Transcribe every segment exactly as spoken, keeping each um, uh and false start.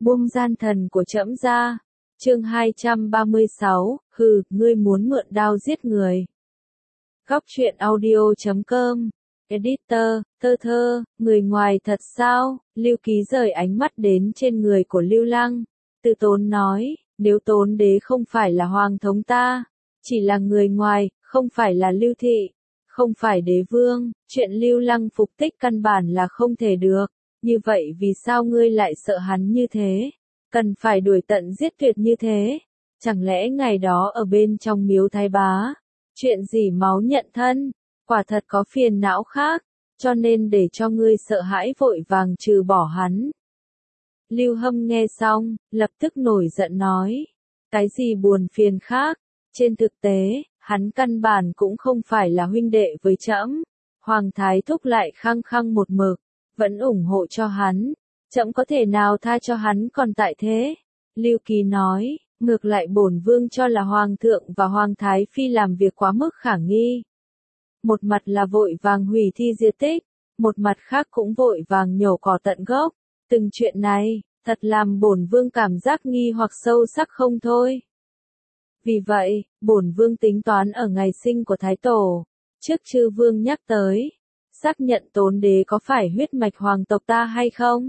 buông gian thần của trẫm ra. Chương hai trăm ba mươi sáu, hừ, ngươi muốn mượn đao giết người. Góc truyện audio chấm com. Editor, thơ thơ, người ngoài thật sao? Lưu Ký rời ánh mắt đến trên người của Lưu Lăng, tự tốn nói, nếu Tốn đế không phải là hoàng thống ta, chỉ là người ngoài, không phải là Lưu thị, không phải đế vương, chuyện Lưu Lăng phục tích căn bản là không thể được. Như vậy vì sao ngươi lại sợ hắn như thế? Cần phải đuổi tận giết tuyệt như thế? Chẳng lẽ ngày đó ở bên trong miếu Thái Bá, chuyện gì máu nhận thân, quả thật có phiền não khác, cho nên để cho ngươi sợ hãi vội vàng trừ bỏ hắn. Lưu Hâm nghe xong, lập tức nổi giận nói, cái gì buồn phiền khác, trên thực tế, hắn căn bản cũng không phải là huynh đệ với trẫm. Hoàng Thái Thúc lại khăng khăng một mực, vẫn ủng hộ cho hắn, trẫm có thể nào tha cho hắn còn tại thế? Lưu Ký nói, ngược lại bổn vương cho là Hoàng thượng và Hoàng Thái Phi làm việc quá mức khả nghi. Một mặt là vội vàng hủy thi diệt tích, một mặt khác cũng vội vàng nhổ cỏ tận gốc. Từng chuyện này, thật làm bổn vương cảm giác nghi hoặc sâu sắc không thôi. Vì vậy, bổn vương tính toán ở ngày sinh của Thái Tổ, trước chư vương nhắc tới, xác nhận Tốn đế có phải huyết mạch hoàng tộc ta hay không?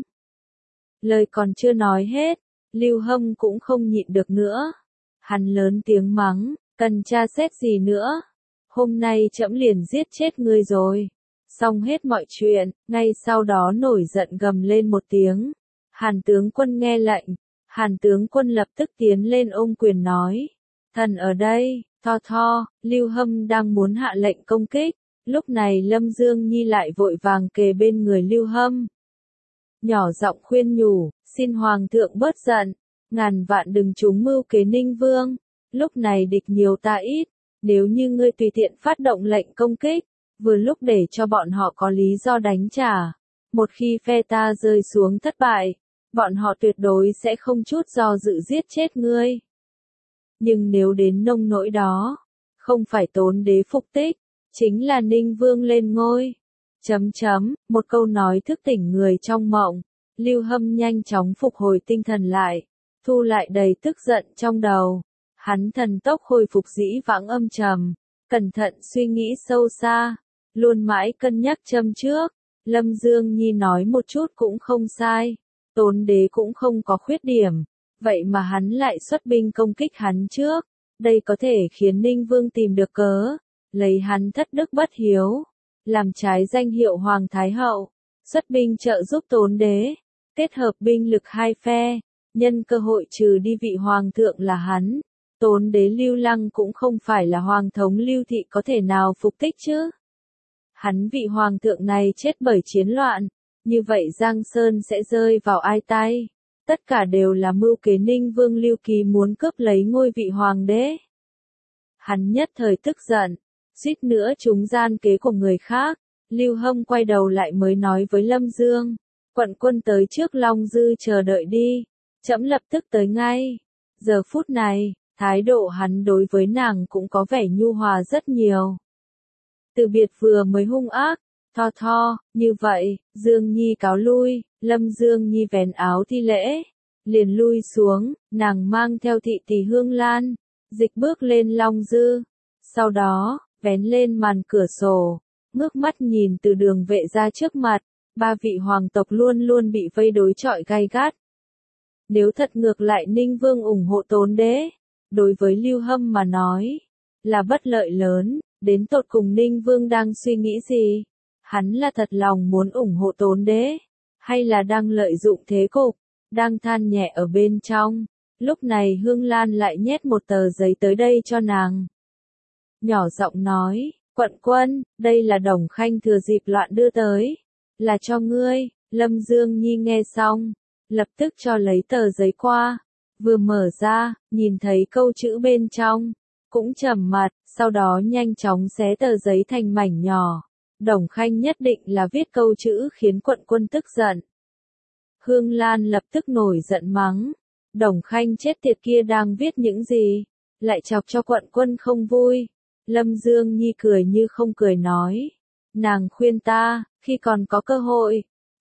Lời còn chưa nói hết, Lưu Hâm cũng không nhịn được nữa. Hắn lớn tiếng mắng, cần tra xét gì nữa? Hôm nay trẫm liền giết chết ngươi rồi. Xong hết mọi chuyện, ngay sau đó nổi giận gầm lên một tiếng. Hàn tướng quân nghe lệnh, Hàn tướng quân lập tức tiến lên ôm quyền nói. Thần ở đây, tho tho, Lưu Hâm đang muốn hạ lệnh công kích. Lúc này Lâm Dương Nhi lại vội vàng kề bên người Lưu Hâm. Nhỏ giọng khuyên nhủ, xin Hoàng thượng bớt giận, ngàn vạn đừng trúng mưu kế Ninh Vương. Lúc này địch nhiều ta ít, nếu như ngươi tùy tiện phát động lệnh công kích, vừa lúc để cho bọn họ có lý do đánh trả. Một khi phe ta rơi xuống thất bại, bọn họ tuyệt đối sẽ không chút do dự giết chết ngươi. Nhưng nếu đến nông nỗi đó, không phải Tốn đế phục tích, chính là Ninh Vương lên ngôi. Chấm chấm, một câu nói thức tỉnh người trong mộng. Lưu Hâm nhanh chóng phục hồi tinh thần lại, thu lại đầy tức giận trong đầu. Hắn thần tốc hồi phục dĩ vãng âm trầm, cẩn thận suy nghĩ sâu xa, luôn mãi cân nhắc châm trước. Lâm Dương Nhi nói một chút cũng không sai, Tốn đế cũng không có khuyết điểm, vậy mà hắn lại xuất binh công kích hắn trước. Đây có thể khiến Ninh Vương tìm được cớ, lấy hắn thất đức bất hiếu, làm trái danh hiệu Hoàng Thái Hậu, xuất binh trợ giúp Tốn đế, kết hợp binh lực hai phe, nhân cơ hội trừ đi vị Hoàng thượng là hắn. Tốn đế Lưu Lăng cũng không phải là Hoàng thống Lưu thị có thể nào phục tích chứ. Hắn vị Hoàng thượng này chết bởi chiến loạn, như vậy Giang Sơn sẽ rơi vào ai tay? Tất cả đều là mưu kế Ninh Vương Lưu Ký muốn cướp lấy ngôi vị Hoàng đế. Hắn nhất thời tức giận, suýt nữa trúng gian kế của người khác. Lưu Hâm quay đầu lại mới nói với Lâm Dương, quận quân tới trước Long Dư chờ đợi đi, trẫm lập tức tới ngay. Giờ phút này, thái độ hắn đối với nàng cũng có vẻ nhu hòa rất nhiều. Từ biệt vừa mới hung ác, tho tho, như vậy, Dương Nhi cáo lui. Lâm Dương Nhi vén áo thi lễ, liền lui xuống, nàng mang theo thị tỷ Hương Lan, dịch bước lên Long Dư. Sau đó, vén lên màn cửa sổ, ngước mắt nhìn từ đường vệ ra trước mặt, ba vị hoàng tộc luôn luôn bị vây đối chọi gay gắt. Nếu thật ngược lại Ninh Vương ủng hộ Tốn đế, đối với Lưu Hâm mà nói, là bất lợi lớn. Đến tột cùng Ninh Vương đang suy nghĩ gì? Hắn là thật lòng muốn ủng hộ Tốn đế, hay là đang lợi dụng thế cục, đang than nhẹ ở bên trong? Lúc này Hương Lan lại nhét một tờ giấy tới đây cho nàng. Nhỏ giọng nói, quận quân, đây là Đồng Khanh thừa dịp loạn đưa tới, là cho ngươi. Lâm Dương Nhi nghe xong, lập tức cho lấy tờ giấy qua, vừa mở ra, nhìn thấy câu chữ bên trong, cũng trầm mặt, sau đó nhanh chóng xé tờ giấy thành mảnh nhỏ. Đồng Khanh nhất định là viết câu chữ khiến quận quân tức giận. Hương Lan lập tức nổi giận mắng, Đồng Khanh chết tiệt kia đang viết những gì, lại chọc cho quận quân không vui. Lâm Dương Nhi cười như không cười nói, nàng khuyên ta, khi còn có cơ hội,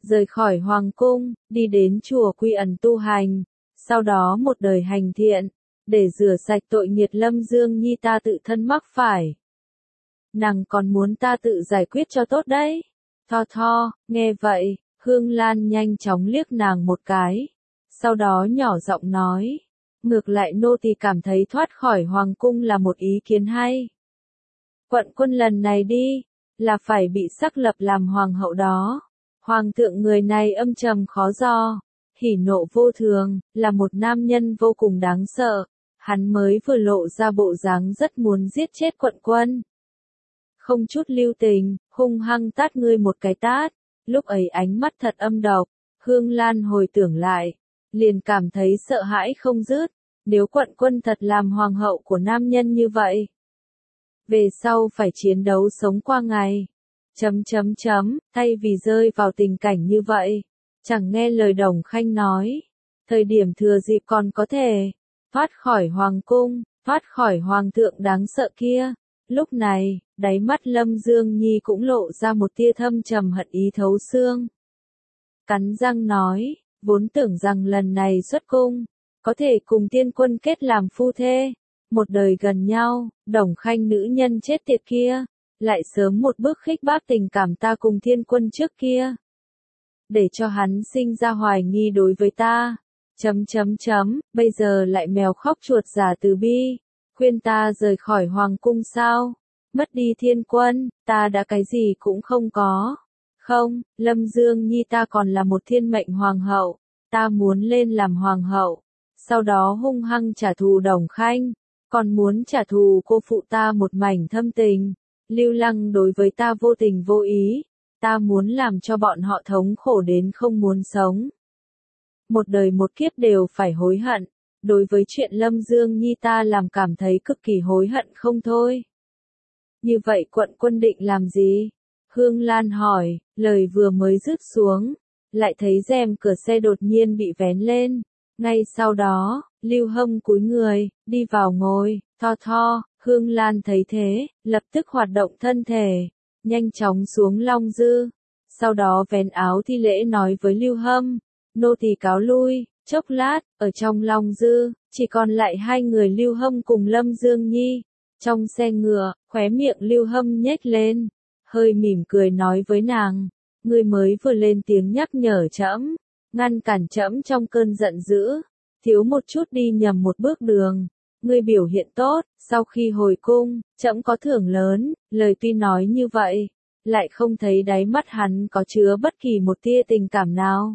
rời khỏi hoàng cung, đi đến chùa Quy Ẩn tu hành, sau đó một đời hành thiện, để rửa sạch tội nghiệt Lâm Dương Nhi ta tự thân mắc phải. Nàng còn muốn ta tự giải quyết cho tốt đấy. Tho tho, nghe vậy, Hương Lan nhanh chóng liếc nàng một cái, sau đó nhỏ giọng nói, ngược lại nô tỳ cảm thấy thoát khỏi hoàng cung là một ý kiến hay. Quận quân lần này đi, là phải bị sắc lập làm hoàng hậu đó. Hoàng thượng người này âm trầm khó dò, hỉ nộ vô thường, là một nam nhân vô cùng đáng sợ, hắn mới vừa lộ ra bộ dáng rất muốn giết chết quận quân. Không chút lưu tình, hung hăng tát ngươi một cái tát, lúc ấy ánh mắt thật âm độc, Hương Lan hồi tưởng lại, liền cảm thấy sợ hãi không dứt, nếu quận quân thật làm hoàng hậu của nam nhân như vậy. Về sau phải chiến đấu sống qua ngày. Chấm chấm chấm, thay vì rơi vào tình cảnh như vậy, chẳng nghe lời Đồng Khanh nói, thời điểm thừa dịp còn có thể thoát khỏi hoàng cung, thoát khỏi hoàng thượng đáng sợ kia. Lúc này, đáy mắt Lâm Dương Nhi cũng lộ ra một tia thâm trầm hận ý thấu xương. Cắn răng nói, vốn tưởng rằng lần này xuất cung, có thể cùng tiên quân kết làm phu thê, một đời gần nhau, Đồng Khanh nữ nhân chết tiệt kia, lại sớm một bước khích bác tình cảm ta cùng thiên quân trước kia. Để cho hắn sinh ra hoài nghi đối với ta. Chấm chấm chấm, bây giờ lại mèo khóc chuột giả từ bi. Khuyên ta rời khỏi hoàng cung sao? Mất đi thiên quân, ta đã cái gì cũng không có. Không, Lâm Dương Nhi ta còn là một thiên mệnh hoàng hậu. Ta muốn lên làm hoàng hậu. Sau đó hung hăng trả thù Đồng Khanh. Còn muốn trả thù cô phụ ta một mảnh thâm tình. Lưu Lăng đối với ta vô tình vô ý, ta muốn làm cho bọn họ thống khổ đến không muốn sống. Một đời một kiếp đều phải hối hận, đối với chuyện Lâm Dương Nhi ta làm cảm thấy cực kỳ hối hận không thôi. Như vậy quận quân định làm gì? Hương Lan hỏi, lời vừa mới dứt xuống, lại thấy rèm cửa xe đột nhiên bị vén lên. Ngay sau đó, Lưu Hâm cúi người, đi vào ngồi, Tho Tho. Hương Lan thấy thế, lập tức hoạt động thân thể, nhanh chóng xuống long dư, sau đó vén áo thi lễ nói với Lưu Hâm, nô tỳ cáo lui. Chốc lát, ở trong long dư, chỉ còn lại hai người Lưu Hâm cùng Lâm Dương Nhi. Trong xe ngựa, khóe miệng Lưu Hâm nhếch lên, hơi mỉm cười nói với nàng, ngươi mới vừa lên tiếng nhắc nhở trẫm, ngăn cản trẫm trong cơn giận dữ, thiếu một chút đi nhầm một bước đường. Ngươi biểu hiện tốt, sau khi hồi cung, trẫm có thưởng lớn. Lời tuy nói như vậy, lại không thấy đáy mắt hắn có chứa bất kỳ một tia tình cảm nào.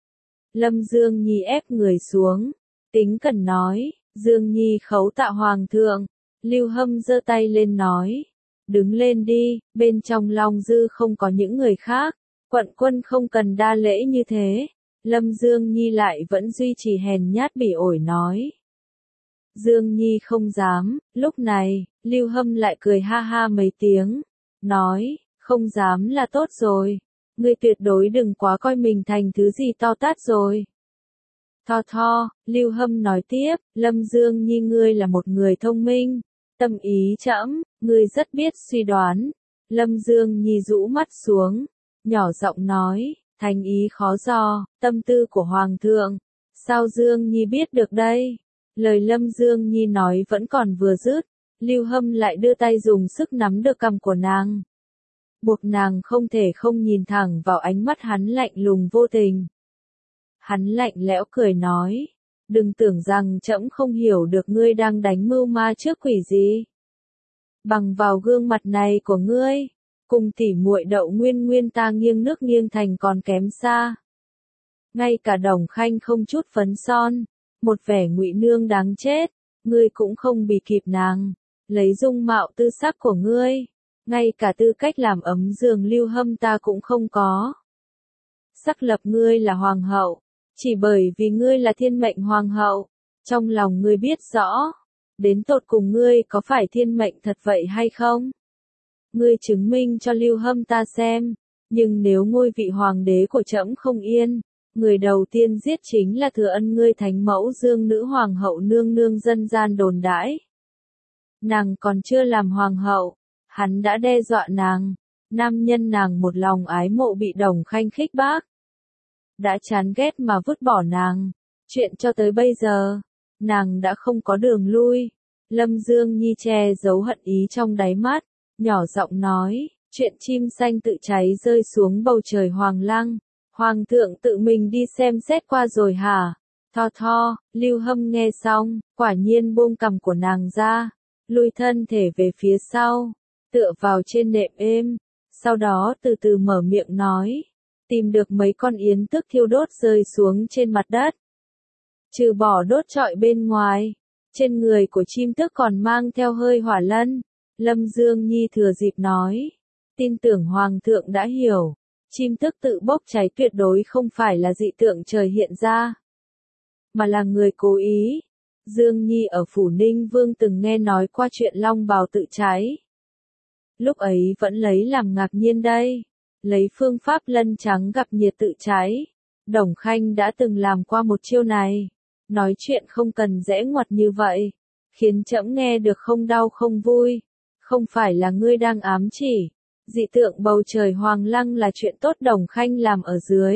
Lâm Dương Nhi ép người xuống, tính cần nói, Dương Nhi khấu tạ hoàng thượng. Lưu Hâm giơ tay lên nói, đứng lên đi, bên trong long dư không có những người khác, quận quân không cần đa lễ như thế. Lâm Dương Nhi lại vẫn duy trì hèn nhát bỉ ổi nói. Dương Nhi không dám, lúc này, Lưu Hâm lại cười ha ha mấy tiếng, nói, không dám là tốt rồi, ngươi tuyệt đối đừng quá coi mình thành thứ gì to tát rồi. Tho tho, Lưu Hâm nói tiếp, Lâm Dương Nhi ngươi là một người thông minh, tâm ý trẫm, ngươi rất biết suy đoán. Lâm Dương Nhi rũ mắt xuống, nhỏ giọng nói, thành ý khó dò, tâm tư của Hoàng thượng, sao Dương Nhi biết được đây? Lời Lâm Dương Nhi nói vẫn còn vừa dứt, Lưu Hâm lại đưa tay dùng sức nắm được cằm của nàng. Buộc nàng không thể không nhìn thẳng vào ánh mắt hắn lạnh lùng vô tình. Hắn lạnh lẽo cười nói, đừng tưởng rằng trẫm không hiểu được ngươi đang đánh mưu ma trước quỷ gì. Bằng vào gương mặt này của ngươi, cùng tỉ muội Đậu Nguyên Nguyên ta nghiêng nước nghiêng thành còn kém xa. Ngay cả Đồng Khanh không chút phấn son, một vẻ ngụy nương đáng chết, ngươi cũng không bì kịp nàng, lấy dung mạo tư sắc của ngươi, ngay cả tư cách làm ấm giường Lưu Hâm ta cũng không có. Sắc lập ngươi là hoàng hậu, chỉ bởi vì ngươi là thiên mệnh hoàng hậu, trong lòng ngươi biết rõ, đến tột cùng ngươi có phải thiên mệnh thật vậy hay không? Ngươi chứng minh cho Lưu Hâm ta xem, nhưng nếu ngôi vị hoàng đế của trẫm không yên, người đầu tiên giết chính là thừa ân ngươi thánh mẫu Dương nữ hoàng hậu nương nương dân gian đồn đãi. Nàng còn chưa làm hoàng hậu, hắn đã đe dọa nàng, nam nhân nàng một lòng ái mộ bị Đồng Khanh khích bác, đã chán ghét mà vứt bỏ nàng. Chuyện cho tới bây giờ, nàng đã không có đường lui. Lâm Dương Nhi che giấu hận ý trong đáy mắt, nhỏ giọng nói, chuyện chim xanh tự cháy rơi xuống bầu trời Hoàng Lăng. Hoàng thượng tự mình đi xem xét qua rồi hả? Tho tho, Lưu Hâm nghe xong, quả nhiên buông cằm của nàng ra, lùi thân thể về phía sau, tựa vào trên nệm êm, sau đó từ từ mở miệng nói, tìm được mấy con yến tức thiêu đốt rơi xuống trên mặt đất. Trừ bỏ đốt trọi bên ngoài, trên người của chim tức còn mang theo hơi hỏa lân. Lâm Dương Nhi thừa dịp nói, tin tưởng Hoàng thượng đã hiểu, chim tức tự bốc cháy tuyệt đối không phải là dị tượng trời hiện ra, mà là người cố ý. Dương Nhi ở Phủ Ninh Vương từng nghe nói qua chuyện long bào tự cháy. Lúc ấy vẫn lấy làm ngạc nhiên đây, lấy phương pháp lân trắng gặp nhiệt tự cháy. Đồng Khanh đã từng làm qua một chiêu này, nói chuyện không cần rẽ ngoặt như vậy, khiến trẫm nghe được không đau không vui. Không phải là ngươi đang ám chỉ, dị tượng bầu trời Hoàng Lăng là chuyện tốt Đồng Khanh làm ở dưới.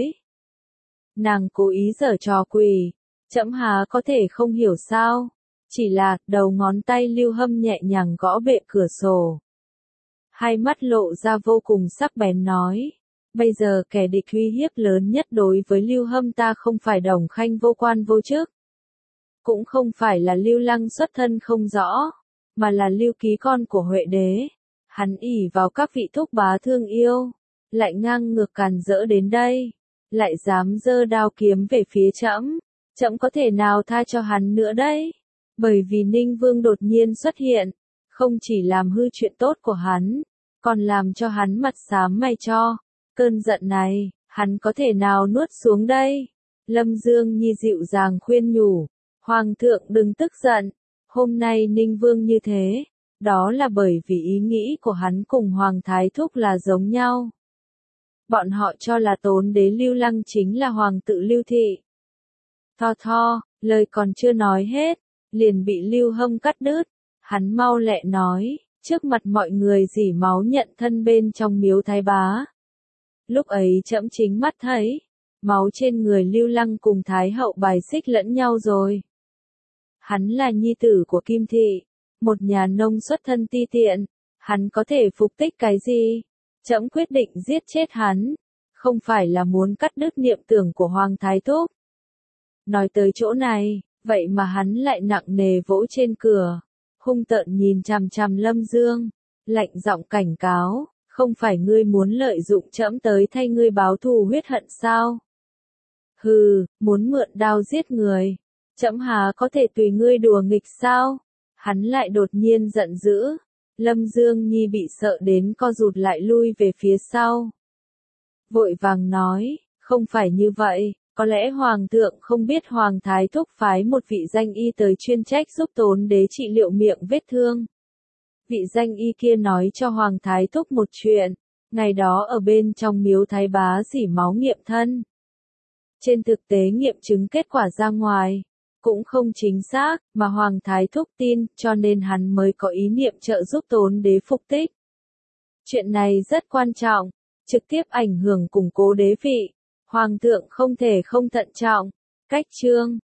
Nàng cố ý giở trò quỷ, trẫm há có thể không hiểu sao, chỉ là đầu ngón tay Lưu Hâm nhẹ nhàng gõ bệ cửa sổ. Hai mắt lộ ra vô cùng sắc bén nói, bây giờ kẻ địch uy hiếp lớn nhất đối với Lưu Hâm ta không phải Đồng Khanh vô quan vô chức, cũng không phải là Lưu Lăng xuất thân không rõ, mà là Lưu Ký con của Huệ đế. Hắn ỷ vào các vị thúc bá thương yêu, lại ngang ngược càn rỡ đến đây, lại dám giơ đao kiếm về phía trẫm, trẫm có thể nào tha cho hắn nữa đấy? Bởi vì Ninh Vương đột nhiên xuất hiện, không chỉ làm hư chuyện tốt của hắn, còn làm cho hắn mặt xám mày cho. Cơn giận này, hắn có thể nào nuốt xuống đây? Lâm Dương Nhi dịu dàng khuyên nhủ, Hoàng thượng đừng tức giận, hôm nay Ninh Vương như thế, đó là bởi vì ý nghĩ của hắn cùng Hoàng Thái Thúc là giống nhau. Bọn họ cho là Tốn đế Lưu Lăng chính là Hoàng tự Lưu Thị. Tho tho, lời còn chưa nói hết, liền bị Lưu Hâm cắt đứt. Hắn mau lẹ nói, trước mặt mọi người dỉ máu nhận thân bên trong miếu Thái Bá. Lúc ấy trẫm chính mắt thấy, máu trên người Lưu Lăng cùng Thái Hậu bài xích lẫn nhau rồi. Hắn là nhi tử của Kim Thị, một nhà nông xuất thân ti tiện, hắn có thể phục tích cái gì? Trẫm quyết định giết chết hắn, không phải là muốn cắt đứt niệm tưởng của Hoàng Thái Thúc. Nói tới chỗ này, vậy mà hắn lại nặng nề vỗ trên cửa, hung tợn nhìn chằm chằm Lâm Dương, lạnh giọng cảnh cáo, không phải ngươi muốn lợi dụng trẫm tới thay ngươi báo thù huyết hận sao? Hừ, muốn mượn đao giết người, trẫm há có thể tùy ngươi đùa nghịch sao? Hắn lại đột nhiên giận dữ, Lâm Dương Nhi bị sợ đến co rụt lại lui về phía sau. Vội vàng nói, không phải như vậy, có lẽ Hoàng thượng không biết Hoàng Thái Thúc phái một vị danh y tới chuyên trách giúp Tốn đế trị liệu miệng vết thương. Vị danh y kia nói cho Hoàng Thái Thúc một chuyện, ngày đó ở bên trong miếu Thái Bá dỉ máu nghiệm thân. Trên thực tế nghiệm chứng kết quả ra ngoài, cũng không chính xác, mà Hoàng Thái Thúc tin, cho nên hắn mới có ý niệm trợ giúp Tốn đế phục tích. Chuyện này rất quan trọng, trực tiếp ảnh hưởng củng cố đế vị, Hoàng thượng không thể không thận trọng. Cách chương